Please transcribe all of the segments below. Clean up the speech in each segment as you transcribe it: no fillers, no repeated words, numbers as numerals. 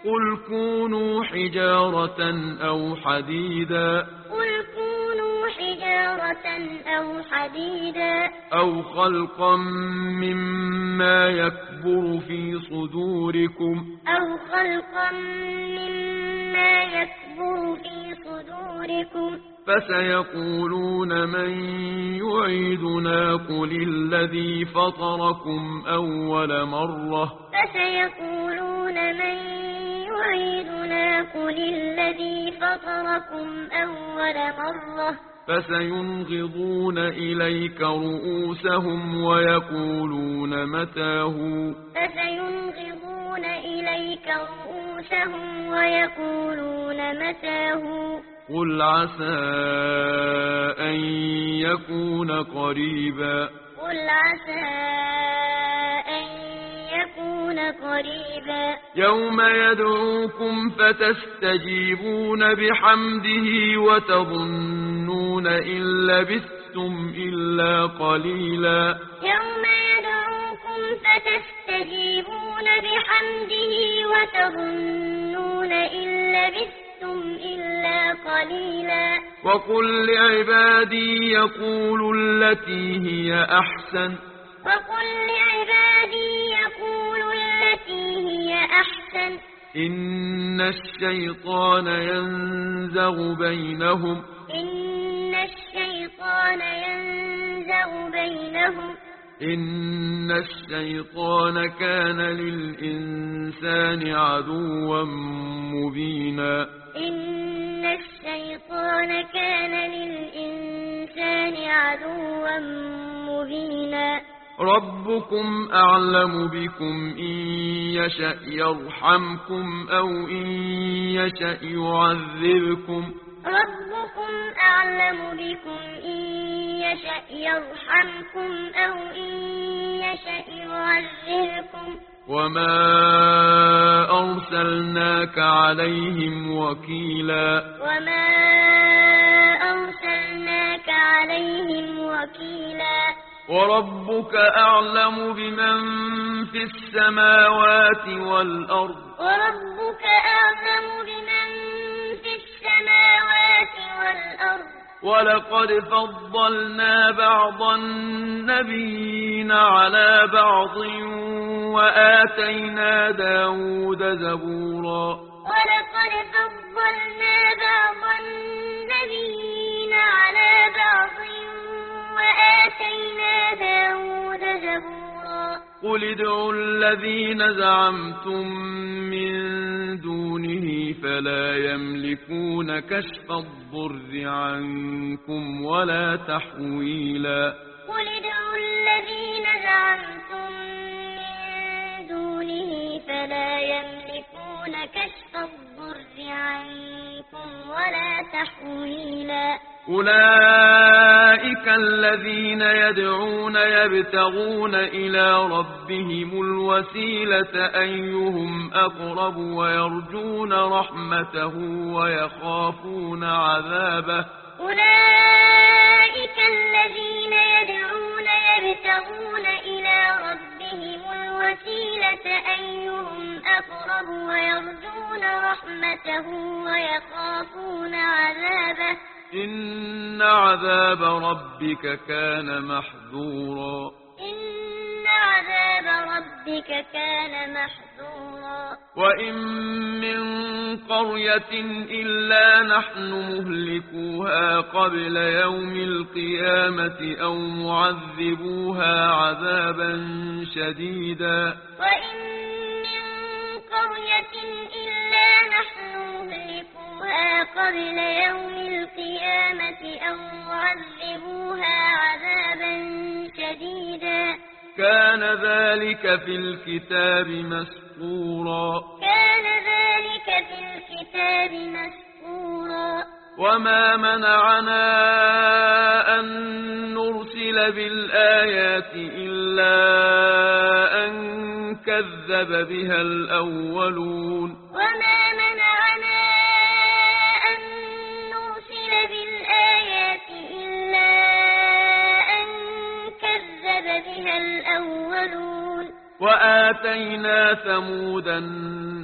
قل كونوا حجارة أو حديدا أو حديدا أو خلقا مما يكبر في صدوركم فسيقولون من يعيدنا قل الذي فطركم أول مرة فسينغضون إليك رؤوسهم ويقولون متاه قل عسى أن يكون قريبا يوم يدعوكم فتستجيبون بحمده وتظنون إن لبثتم إلا قليلا وقل لعبادي يقولوا التي هي أحسن إن الشيطان ينزغ بينهم إن الشيطان كان للإنسان عدوا مبينا ربكم أعلم بكم إن يشأ يرحمكم أو إن يشأ يعذبكم وما أرسلناك عليهم وكيلا وربك أعلم بمن في السماوات والأرض ولقد فضلنا بعض النبيين على بعض وآتينا داود زبورا قل ادعوا الذين زعمتم من دونه فلا يملكون كشف الضر عنكم ولا تحويلا أولئك الذين يدعون يبتغون إلى ربهم الوسيلة أيهم أقرب ويرجون رحمته ويخافون عذابه إن عذاب ربك كان محذورا وإن من قرية إلا نحن مهلكوها قبل يوم القيامة أو معذبوها عذابا شديدا كان ذلك في الكتاب مسطورا وما منعنا أن نرسل بالآيات إلا أن كذب بها الأولون وآتينا ثمود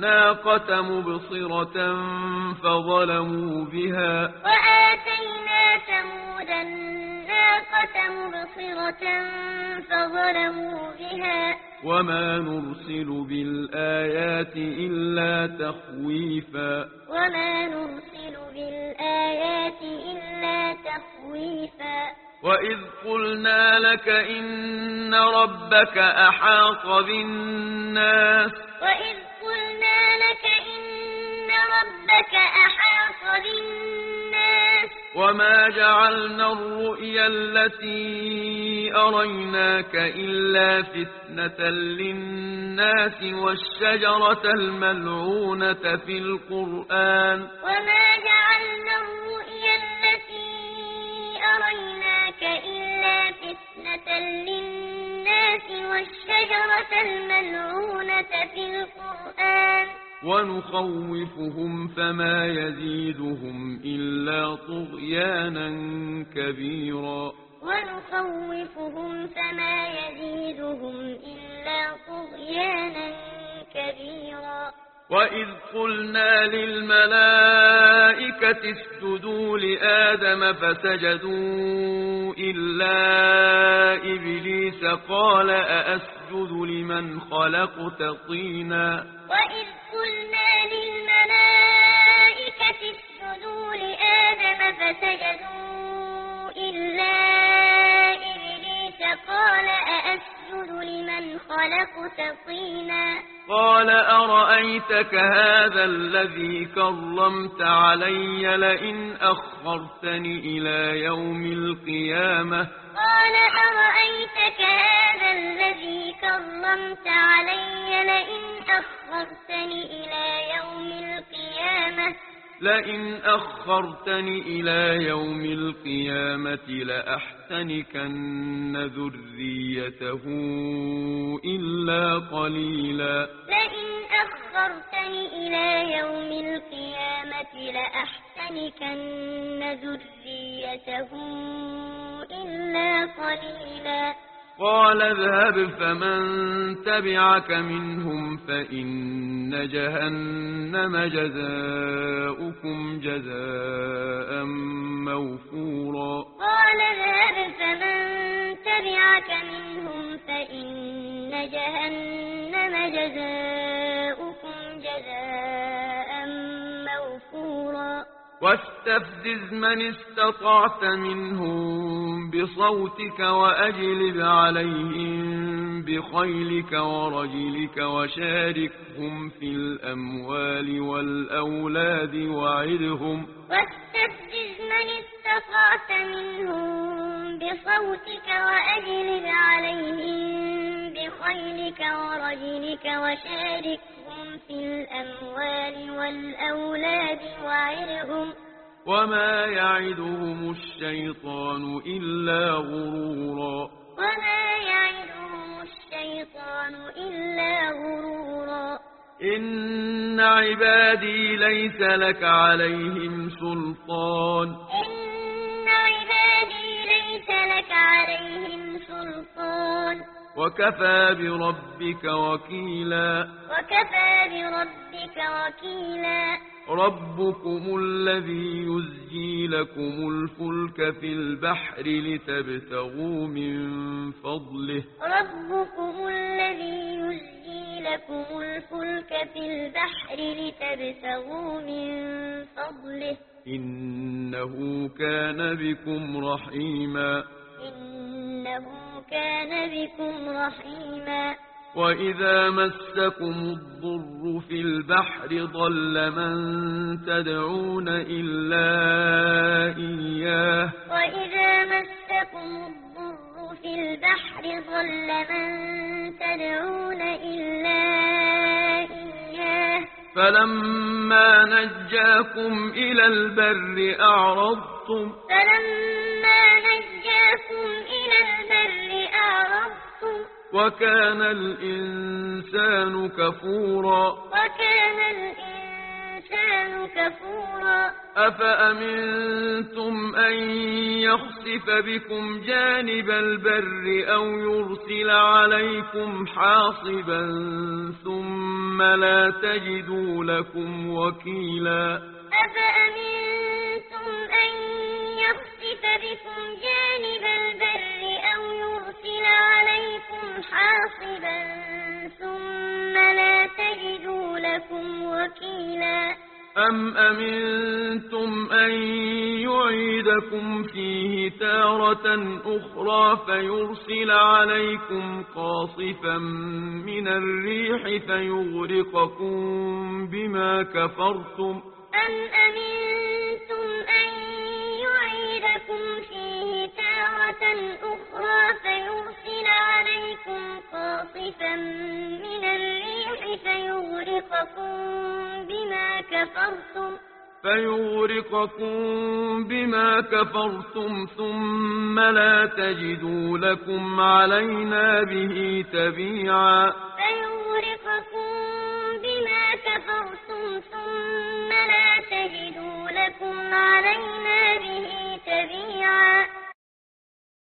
الناقة مبصرة فظلموا بها وآتينا ثمود الناقة مبصرة فظلموا بها وما نرسل بالآيات إلا تخويفا وما نرسل بالآيات إلا تخويفا وإذ قلنا لك إن ربك أحاط بالناس وإذ قلنا لك إن ربك أحاط بالناس وما جعلنا الرؤيا التي أريناك إلا فتنة للناس والشجرة الملعونة في القرآن وما جعلنا الرؤيا التي أريناك إلا فتنة للناس والشجرة الملعونة في القرآن ونخوفهم فما يزيدهم إلا طغيانا كبيرا ونخوفهم فما يزيدهم إلا طغيانا كبيرا وإذ قلنا للملائكة اسجدوا لآدم فسجدوا إلا إبليس قال أأسجد لمن خلقت طينا وإذ قلنا للملائكة اسجدوا لآدم فسجدوا إلا إبليس قال أأسجد لمن خلقت طينا قال أرأيتك هذا الذي كرمت علي لئن أخرتني إلى يوم القيامة قال أرأيتك هذا الذي كرمت علي لئن أخرتني إلى يوم القيامة لأحتنكن ذريته إلا قليلا لئن أخرتني إلى يوم القيامة لأحتنكن ذريته إلا قليلا قال اذهب فمن تبعك منهم فإن جهنم جزاؤكم جزاء موفورا قال اذهب فمن تبعك منهم فإن جهنم جزاؤكم جزاء موفورا واستفزز من استطعت منهم بصوتك وأجلب عليهم بخيلك ورجلك وشاركهم في الأموال والأولاد وعدهم واستفزز من استطعت منهم بصوتك وأجلب عليهم بخيلك ورجلك وشاركهم في الأموال والأولاد وعدهم وما يعدهم الشيطان إلا غرورا وما يعدهم الشيطان إلا غرورا إن عبادي ليس لك عليهم سلطان إن عبادي ليس لك عليهم سلطان وكفى بربك وكيلا وكفى بربك وكيلا ربكم الذي يزجي لكم الفلك في البحر لتبتغوا من فضله ربكم الذي يزجي لكم الفلك في البحر لتبتغوا من فضله إنه كان بكم رحيما إنه كان بكم رحيما وإذا مسكم الضر في البحر ضل من تدعون إلا إياه وإذا مسكم الضر في البحر ضل من تدعون إلا إياه فلما نجاكم إلى البر أعرضتم وكان الإنسان كفورا أفأمنتم أن يخسف يخسف بكم جانب البر أو يرسل عليكم حاصبا ثم لا تجدوا لكم وكيلا أفأمنتم أن يخسف بكم جانب البر أو يرسل عليكم حاصبا ثم لا تجدوا لكم وكيلا أم أمنتم أن يعيدكم فيه تارة أخرى فيرسل عليكم قاصفا من الريح فيغرقكم بما كفرتم أم أمنتم أن يعيدكم فيه تارة أخرى فيرسل عليكم قاصفا من الريح فيغرقكم بما كفرتم ثم لا تجدوا لكم علينا به تبيعا